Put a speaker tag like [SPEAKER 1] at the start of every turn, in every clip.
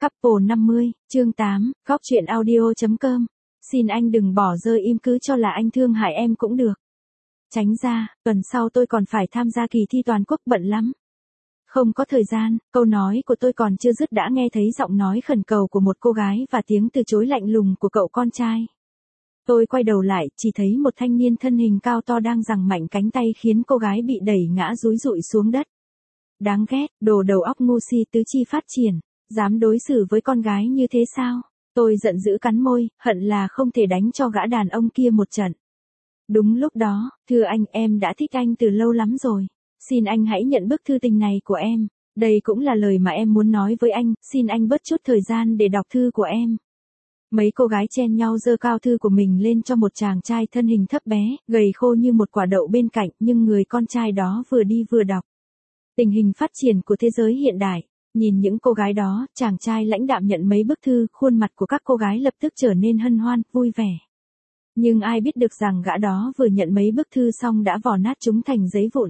[SPEAKER 1] Couple 50, chương 8, góc truyện audio.com. Xin anh đừng bỏ rơi im, cứ cho là anh thương hại em cũng được. Tránh ra, tuần sau tôi còn phải tham gia kỳ thi toàn quốc, bận lắm. Không có thời gian. Câu nói của tôi còn chưa dứt đã nghe thấy giọng nói khẩn cầu của một cô gái và tiếng từ chối lạnh lùng của cậu con trai. Tôi quay đầu lại, chỉ thấy một thanh niên thân hình cao to đang giằng mạnh cánh tay khiến cô gái bị đẩy ngã dúi dụi xuống đất. Đáng ghét, đồ đầu óc ngu si, tứ chi phát triển, dám đối xử với con gái như thế sao? Tôi giận dữ cắn môi, hận là không thể đánh cho gã đàn ông kia một trận. Đúng lúc đó, thưa anh, em đã thích anh từ lâu lắm rồi. Xin anh hãy nhận bức thư tình này của em. Đây cũng là lời mà em muốn nói với anh, xin anh bớt chút thời gian để đọc thư của em. Mấy cô gái chen nhau giơ cao thư của mình lên cho một chàng trai thân hình thấp bé, gầy khô như một quả đậu bên cạnh, nhưng người con trai đó vừa đi vừa đọc. Tình hình phát triển của thế giới hiện đại. Nhìn những cô gái đó, chàng trai lãnh đạm nhận mấy bức thư, khuôn mặt của các cô gái lập tức trở nên hân hoan, vui vẻ. Nhưng ai biết được rằng gã đó vừa nhận mấy bức thư xong đã vò nát chúng thành giấy vụn.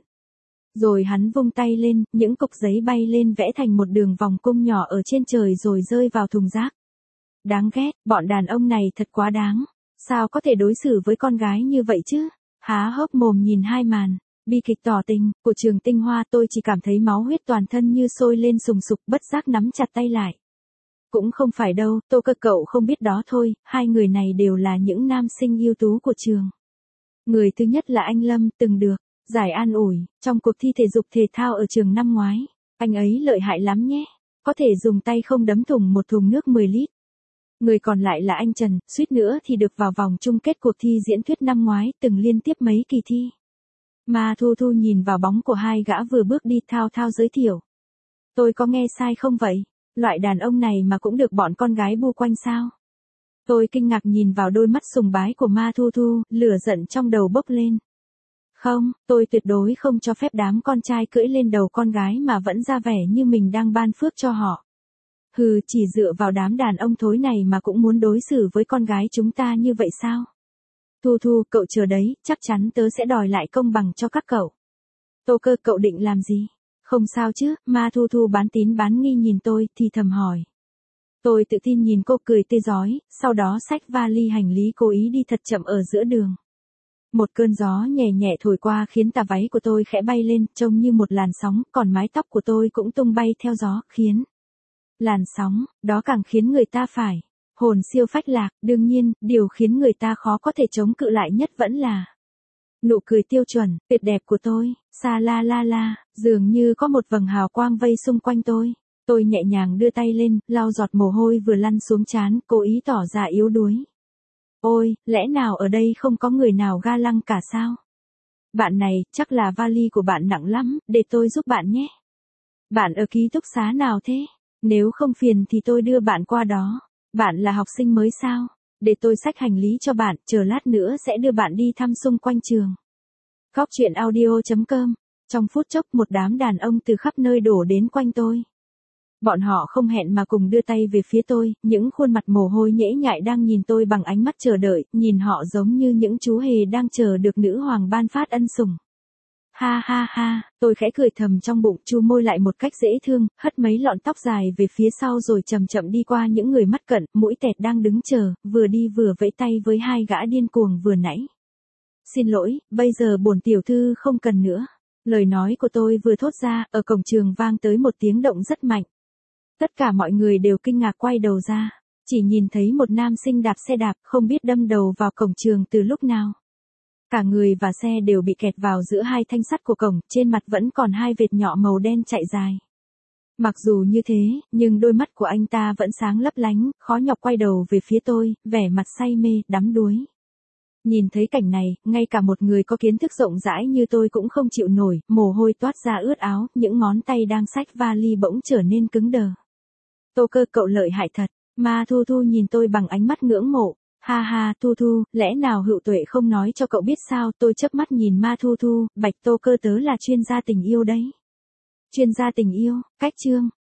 [SPEAKER 1] Rồi hắn vung tay lên, những cục giấy bay lên vẽ thành một đường vòng cung nhỏ ở trên trời rồi rơi vào thùng rác. Đáng ghét, bọn đàn ông này thật quá đáng. Sao có thể đối xử với con gái như vậy chứ? Há hốc mồm nhìn hai màn bi kịch tỏ tình của Trường Tinh Hoa, tôi chỉ cảm thấy máu huyết toàn thân như sôi lên sùng sục, bất giác nắm chặt tay lại. Cũng không phải đâu, Tô Cơ cậu không biết đó thôi, hai người này đều là những nam sinh ưu tú của trường. Người thứ nhất là anh Lâm, từng được giải an ủi trong cuộc thi thể dục thể thao ở trường năm ngoái. Anh ấy lợi hại lắm nhé, có thể dùng tay không đấm thủng một thùng nước 10 lít. Người còn lại là anh Trần, suýt nữa thì được vào vòng chung kết cuộc thi diễn thuyết năm ngoái, từng liên tiếp mấy kỳ thi. Mà Thu Thu nhìn vào bóng của hai gã vừa bước đi thao thao giới thiệu. Tôi có nghe sai không vậy? Loại đàn ông này mà cũng được bọn con gái bu quanh sao? Tôi kinh ngạc nhìn vào đôi mắt sùng bái của Ma Thu Thu, lửa giận trong đầu bốc lên. Không, tôi tuyệt đối không cho phép đám con trai cưỡi lên đầu con gái mà vẫn ra vẻ như mình đang ban phước cho họ. Hừ, chỉ dựa vào đám đàn ông thối này mà cũng muốn đối xử với con gái chúng ta như vậy sao? Thu Thu, cậu chờ đấy, chắc chắn tớ sẽ đòi lại công bằng cho các cậu. Tô Cơ, cậu định làm gì? Không sao chứ? Ma Thu Thu bán tín bán nghi nhìn tôi, thì thầm hỏi. Tôi tự tin nhìn cô cười tươi rói, sau đó xách vali hành lý cố ý đi thật chậm ở giữa đường. Một cơn gió nhẹ nhẹ thổi qua khiến tà váy của tôi khẽ bay lên, trông như một làn sóng, còn mái tóc của tôi cũng tung bay theo gió, khiến làn sóng đó càng khiến người ta phải hồn siêu phách lạc. Đương nhiên, điều khiến người ta khó có thể chống cự lại nhất vẫn là nụ cười tiêu chuẩn, tuyệt đẹp của tôi. Sa la la la, dường như có một vầng hào quang vây xung quanh tôi. Tôi nhẹ nhàng đưa tay lên, lau giọt mồ hôi vừa lăn xuống trán, cố ý tỏ ra yếu đuối. Ôi, lẽ nào ở đây không có người nào ga lăng cả sao? Bạn này, chắc là vali của bạn nặng lắm, để tôi giúp bạn nhé. Bạn ở ký túc xá nào thế? Nếu không phiền thì tôi đưa bạn qua đó. Bạn là học sinh mới sao? Để tôi xách hành lý cho bạn, chờ lát nữa sẽ đưa bạn đi thăm xung quanh trường. Góc truyện audio.com. Trong phút chốc một đám đàn ông từ khắp nơi đổ đến quanh tôi. Bọn họ không hẹn mà cùng đưa tay về phía tôi, những khuôn mặt mồ hôi nhễ nhại đang nhìn tôi bằng ánh mắt chờ đợi, nhìn họ giống như những chú hề đang chờ được nữ hoàng ban phát ân sủng. Ha ha ha, tôi khẽ cười thầm trong bụng, chu môi lại một cách dễ thương, hất mấy lọn tóc dài về phía sau rồi chậm chậm đi qua những người mắt cận, mũi tẹt đang đứng chờ, vừa đi vừa vẫy tay với hai gã điên cuồng vừa nãy. Xin lỗi, bây giờ bổn tiểu thư không cần nữa. Lời nói của tôi vừa thốt ra, ở cổng trường vang tới một tiếng động rất mạnh. Tất cả mọi người đều kinh ngạc quay đầu ra, chỉ nhìn thấy một nam sinh đạp xe đạp, không biết đâm đầu vào cổng trường từ lúc nào. Cả người và xe đều bị kẹt vào giữa hai thanh sắt của cổng, trên mặt vẫn còn hai vệt nhọ màu đen chạy dài. Mặc dù như thế, nhưng đôi mắt của anh ta vẫn sáng lấp lánh, khó nhọc quay đầu về phía tôi, vẻ mặt say mê, đắm đuối. Nhìn thấy cảnh này, ngay cả một người có kiến thức rộng rãi như tôi cũng không chịu nổi, mồ hôi toát ra ướt áo, những ngón tay đang xách vali bỗng trở nên cứng đờ. Tô Cơ, cậu lợi hại thật. Ma Thu Thu nhìn tôi bằng ánh mắt ngưỡng mộ. Ha ha, Thu Thu, lẽ nào Hựu Tuệ không nói cho cậu biết sao? Tôi chớp mắt nhìn Ma Thu Thu, bạch Tô Cơ, tớ là chuyên gia tình yêu đấy. Chuyên gia tình yêu, cách chương.